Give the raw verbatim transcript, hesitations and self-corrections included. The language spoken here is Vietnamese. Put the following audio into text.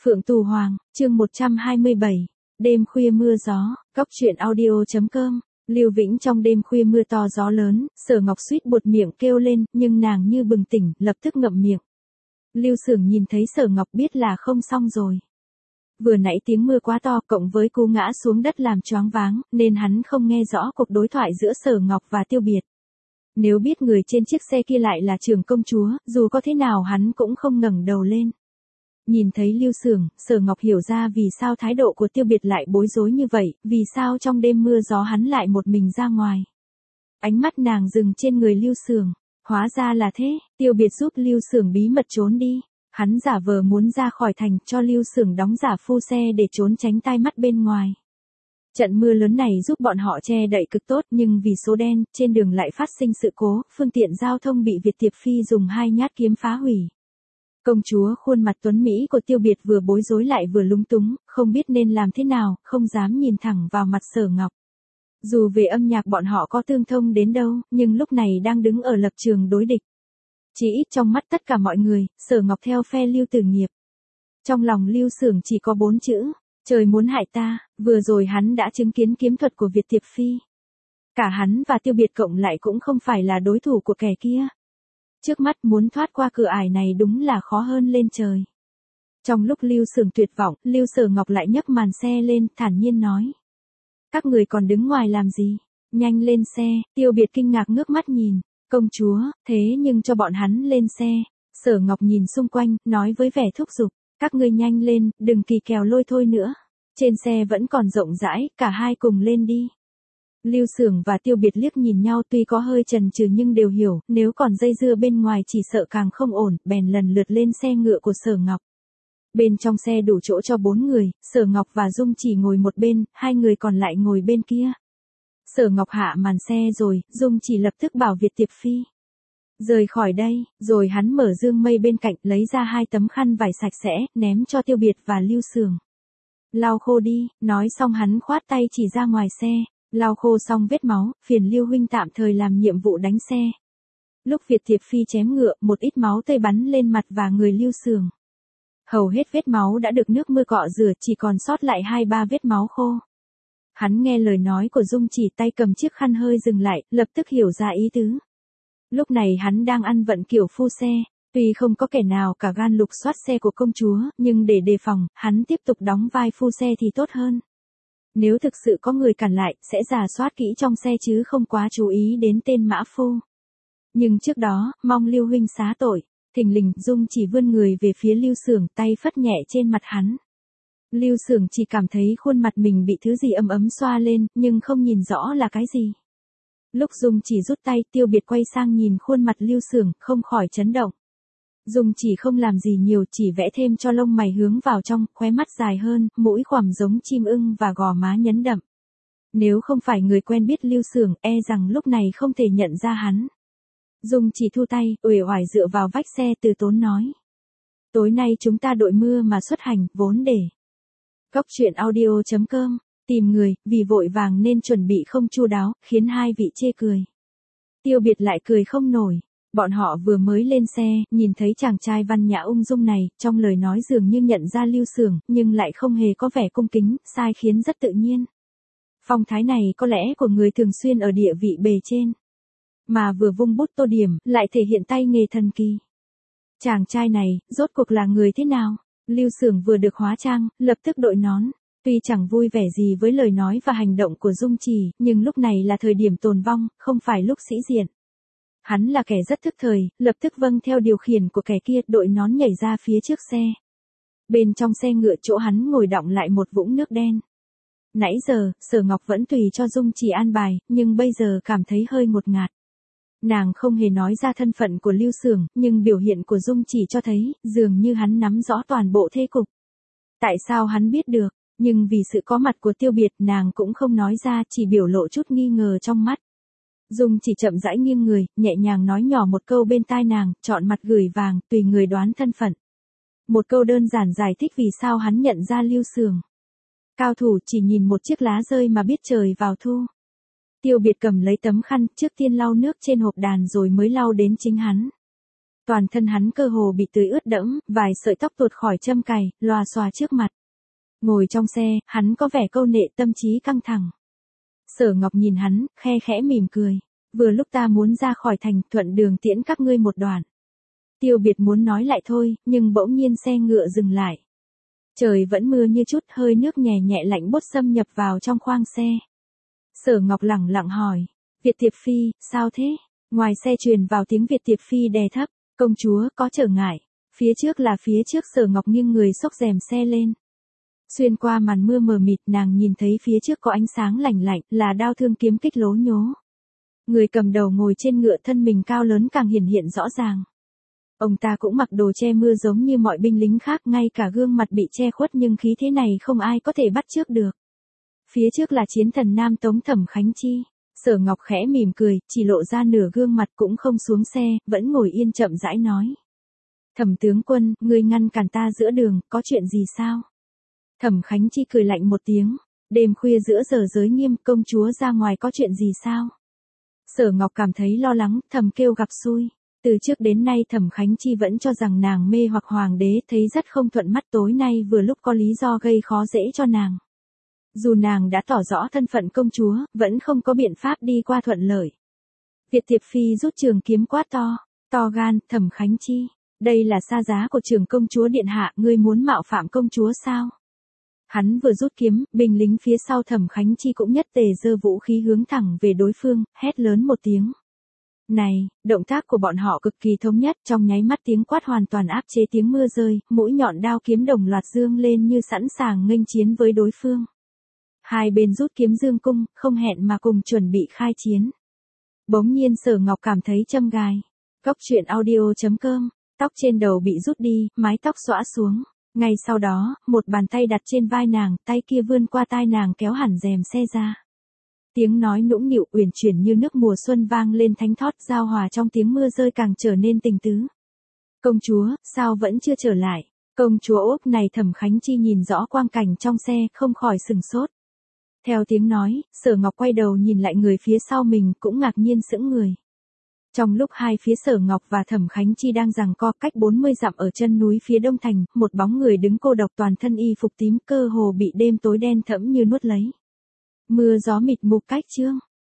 Phượng Tù Hoàng, chương một trăm hai mươi bảy, đêm khuya mưa gió, cóc truyện audio chấm com. Lưu Vĩnh trong đêm khuya mưa to gió lớn, Sở Ngọc suýt buột miệng kêu lên, nhưng nàng như bừng tỉnh, lập tức ngậm miệng. Lưu Sưởng nhìn thấy Sở Ngọc biết là không xong rồi. Vừa nãy tiếng mưa quá to cộng với cú ngã xuống đất làm choáng váng, nên hắn không nghe rõ cuộc đối thoại giữa Sở Ngọc và Tiêu Biệt. Nếu biết người trên chiếc xe kia lại là Trưởng công chúa, dù có thế nào hắn cũng không ngẩng đầu lên. Nhìn thấy Lưu Sưởng, Sở Ngọc hiểu ra vì sao thái độ của Tiêu Biệt lại bối rối như vậy, vì sao trong đêm mưa gió hắn lại một mình ra ngoài. Ánh mắt nàng dừng trên người Lưu Sưởng, hóa ra là thế, Tiêu Biệt giúp Lưu Sưởng bí mật trốn đi. Hắn giả vờ muốn ra khỏi thành cho Lưu Sưởng đóng giả phu xe để trốn tránh tai mắt bên ngoài. Trận mưa lớn này giúp bọn họ che đậy cực tốt, nhưng vì số đen, trên đường lại phát sinh sự cố, phương tiện giao thông bị Việt Tiệp Phi dùng hai nhát kiếm phá hủy. Công chúa khuôn mặt tuấn Mỹ của Tiêu Biệt vừa bối rối lại vừa lúng túng, không biết nên làm thế nào, không dám nhìn thẳng vào mặt Sở Ngọc. Dù về âm nhạc bọn họ có tương thông đến đâu, nhưng lúc này đang đứng ở lập trường đối địch. Chỉ ít trong mắt tất cả mọi người, Sở Ngọc theo phe Lưu Tử Nghiệp. Trong lòng Lưu Sưởng chỉ có bốn chữ, trời muốn hại ta, vừa rồi hắn đã chứng kiến kiếm thuật của Việt Tiệp Phi. Cả hắn và Tiêu Biệt cộng lại cũng không phải là đối thủ của kẻ kia. Trước mắt muốn thoát qua cửa ải này đúng là khó hơn lên trời. Trong lúc Lưu Sưởng tuyệt vọng, Lưu Sở Ngọc lại nhấc màn xe lên, thản nhiên nói. Các người còn đứng ngoài làm gì? Nhanh lên xe, Tiêu Biệt kinh ngạc ngước mắt nhìn. Công chúa, thế nhưng cho bọn hắn lên xe. Sở Ngọc nhìn xung quanh, nói với vẻ thúc giục. Các ngươi nhanh lên, đừng kỳ kèo lôi thôi nữa. Trên xe vẫn còn rộng rãi, cả hai cùng lên đi. Lưu Sưởng và Tiêu Biệt liếc nhìn nhau, tuy có hơi chần chừ nhưng đều hiểu, nếu còn dây dưa bên ngoài chỉ sợ càng không ổn, bèn lần lượt lên xe ngựa của Sở Ngọc. Bên trong xe đủ chỗ cho bốn người, Sở Ngọc và Dung Chỉ ngồi một bên, hai người còn lại ngồi bên kia. Sở Ngọc hạ màn xe rồi, Dung Chỉ lập tức bảo Việt Tiệp Phi rời khỏi đây, rồi hắn mở dương mây bên cạnh, lấy ra hai tấm khăn vải sạch sẽ, ném cho Tiêu Biệt và Lưu Sưởng. Lau khô đi, nói xong hắn khoát tay chỉ ra ngoài xe. Lau khô xong vết máu, phiền Lưu huynh tạm thời làm nhiệm vụ đánh xe. Lúc Việt Tiệp Phi chém ngựa, một ít máu tươi bắn lên mặt và người Lưu Sưởng. Hầu hết vết máu đã được nước mưa cọ rửa, chỉ còn sót lại hai ba vết máu khô. Hắn nghe lời nói của Dung Chỉ, tay cầm chiếc khăn hơi dừng lại, lập tức hiểu ra ý tứ. Lúc này hắn đang ăn vận kiểu phu xe, tuy không có kẻ nào cả gan lục soát xe của công chúa, nhưng để đề phòng, hắn tiếp tục đóng vai phu xe thì tốt hơn. Nếu thực sự có người cản lại, sẽ rà soát kỹ trong xe chứ không quá chú ý đến tên mã phu. Nhưng trước đó, mong Lưu huynh xá tội. Thình lình, Dung Chỉ vươn người về phía Lưu Sưởng, tay phất nhẹ trên mặt hắn. Lưu Sưởng chỉ cảm thấy khuôn mặt mình bị thứ gì ấm ấm xoa lên, nhưng không nhìn rõ là cái gì. Lúc Dung Chỉ rút tay, Tiêu Biệt quay sang nhìn khuôn mặt Lưu Sưởng, không khỏi chấn động. Dung Chỉ không làm gì nhiều, chỉ vẽ thêm cho lông mày hướng vào trong, khóe mắt dài hơn, mũi khoằm giống chim ưng và gò má nhấn đậm. Nếu không phải người quen biết Lưu Sưởng, e rằng lúc này không thể nhận ra hắn. Dung Chỉ thu tay, uể oải dựa vào vách xe, từ tốn nói. Tối nay chúng ta đội mưa mà xuất hành, vốn để. Cóc truyện audio chấm com, tìm người, vì vội vàng nên chuẩn bị không chu đáo, khiến hai vị chê cười. Tiêu Biệt lại cười không nổi. Bọn họ vừa mới lên xe, nhìn thấy chàng trai văn nhã ung dung này, trong lời nói dường như nhận ra Lưu Sưởng, nhưng lại không hề có vẻ cung kính, sai khiến rất tự nhiên. Phong thái này có lẽ của người thường xuyên ở địa vị bề trên. Mà vừa vung bút tô điểm, lại thể hiện tay nghề thần kỳ. Chàng trai này, rốt cuộc là người thế nào? Lưu Sưởng vừa được hóa trang, lập tức đội nón. Tuy chẳng vui vẻ gì với lời nói và hành động của Dung Chỉ, nhưng lúc này là thời điểm tồn vong, không phải lúc sĩ diện. Hắn là kẻ rất thức thời, lập tức vâng theo điều khiển của kẻ kia, đội nón nhảy ra phía trước xe. Bên trong xe ngựa chỗ hắn ngồi đọng lại một vũng nước đen. Nãy giờ, Sở Ngọc vẫn tùy cho Dung Chỉ an bài, nhưng bây giờ cảm thấy hơi ngột ngạt. Nàng không hề nói ra thân phận của Lưu Sưởng, nhưng biểu hiện của Dung Chỉ cho thấy, dường như hắn nắm rõ toàn bộ thế cục. Tại sao hắn biết được, nhưng vì sự có mặt của Tiêu Biệt, nàng cũng không nói ra, chỉ biểu lộ chút nghi ngờ trong mắt. Dung Chỉ chậm rãi nghiêng người, nhẹ nhàng nói nhỏ một câu bên tai nàng, chọn mặt gửi vàng, tùy người đoán thân phận. Một câu đơn giản giải thích vì sao hắn nhận ra Lưu Sưởng. Cao thủ chỉ nhìn một chiếc lá rơi mà biết trời vào thu. Tiêu Biệt cầm lấy tấm khăn, trước tiên lau nước trên hộp đàn rồi mới lau đến chính hắn. Toàn thân hắn cơ hồ bị tưới ướt đẫm, vài sợi tóc tuột khỏi châm cài, lòa xòa trước mặt. Ngồi trong xe, hắn có vẻ câu nệ, tâm trí căng thẳng. Sở Ngọc nhìn hắn, khe khẽ mỉm cười. Vừa lúc ta muốn ra khỏi thành, thuận đường tiễn các ngươi một đoạn. Tiêu Biệt muốn nói lại thôi, nhưng bỗng nhiên xe ngựa dừng lại. Trời vẫn mưa như chút, hơi nước nhẹ nhẹ lạnh buốt xâm nhập vào trong khoang xe. Sở Ngọc lẳng lặng hỏi, Việt Tiệp Phi, sao thế? Ngoài xe truyền vào tiếng Việt Tiệp Phi đè thấp, công chúa, có trở ngại. Phía trước là phía trước. Sở Ngọc nghiêng người xốc rèm xe lên. Xuyên qua màn mưa mờ mịt, nàng nhìn thấy phía trước có ánh sáng lạnh lạnh, là đao thương kiếm kích lố nhố. Người cầm đầu ngồi trên ngựa, thân mình cao lớn càng hiển hiện rõ ràng. Ông ta cũng mặc đồ che mưa giống như mọi binh lính khác, ngay cả gương mặt bị che khuất nhưng khí thế này không ai có thể bắt chước được. Phía trước là chiến thần Nam Tống Thẩm Khánh Chi. Sở Ngọc khẽ mỉm cười, chỉ lộ ra nửa gương mặt, cũng không xuống xe, vẫn ngồi yên chậm rãi nói. Thẩm tướng quân, ngươi ngăn cản ta giữa đường, có chuyện gì sao? Thẩm Khánh Chi cười lạnh một tiếng. Đêm khuya giữa giờ giới nghiêm, công chúa ra ngoài có chuyện gì sao? Sở Ngọc cảm thấy lo lắng, thầm kêu gặp xui. Từ trước đến nay Thẩm Khánh Chi vẫn cho rằng nàng mê hoặc hoàng đế, thấy rất không thuận mắt, tối nay vừa lúc có lý do gây khó dễ cho nàng. Dù nàng đã tỏ rõ thân phận công chúa, vẫn không có biện pháp đi qua thuận lợi. Việt Tiệp Phi rút trường kiếm quát to, to gan, Thẩm Khánh Chi, đây là xa giá của trưởng công chúa điện hạ, ngươi muốn mạo phạm công chúa sao? Hắn vừa rút kiếm, binh lính phía sau Thẩm Khánh Chi cũng nhất tề giơ vũ khí hướng thẳng về đối phương, hét lớn một tiếng. Này, động tác của bọn họ cực kỳ thống nhất, trong nháy mắt tiếng quát hoàn toàn áp chế tiếng mưa rơi, mũi nhọn đao kiếm đồng loạt dương lên như sẵn sàng nghênh chiến với đối phương. Hai bên rút kiếm dương cung, không hẹn mà cùng chuẩn bị khai chiến. Bỗng nhiên Sở Ngọc cảm thấy châm gài. Cốc truyện audio chấm com, tóc trên đầu bị rút đi, mái tóc xõa xuống. Ngay sau đó, một bàn tay đặt trên vai nàng, tay kia vươn qua tai nàng kéo hẳn rèm xe ra. Tiếng nói nũng nịu uyển chuyển như nước mùa xuân vang lên thánh thót, giao hòa trong tiếng mưa rơi càng trở nên tình tứ. Công chúa, sao vẫn chưa trở lại? Công chúa Úc này. Thẩm Khánh Chi nhìn rõ quang cảnh trong xe, không khỏi sừng sốt. Theo tiếng nói, Sở Ngọc quay đầu nhìn lại người phía sau mình, cũng ngạc nhiên sững người. Trong lúc hai phía Sở Ngọc và Thẩm Khánh Chi đang giằng co, cách bốn mươi dặm ở chân núi phía đông thành, một bóng người đứng cô độc, toàn thân y phục tím, cơ hồ bị đêm tối đen thẫm như nuốt lấy. Mưa gió mịt mù cách chương.